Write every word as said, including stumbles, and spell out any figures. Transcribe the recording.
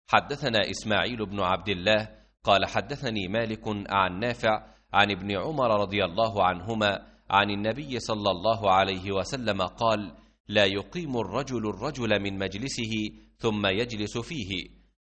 حدثنا إسماعيل بن عبد الله قال حدثني مالك عن نافع عن ابن عمر رضي الله عنهما عن النبي صلى الله عليه وسلم قال: لا يقيم الرجل الرجل من مجلسه ثم يجلس فيه،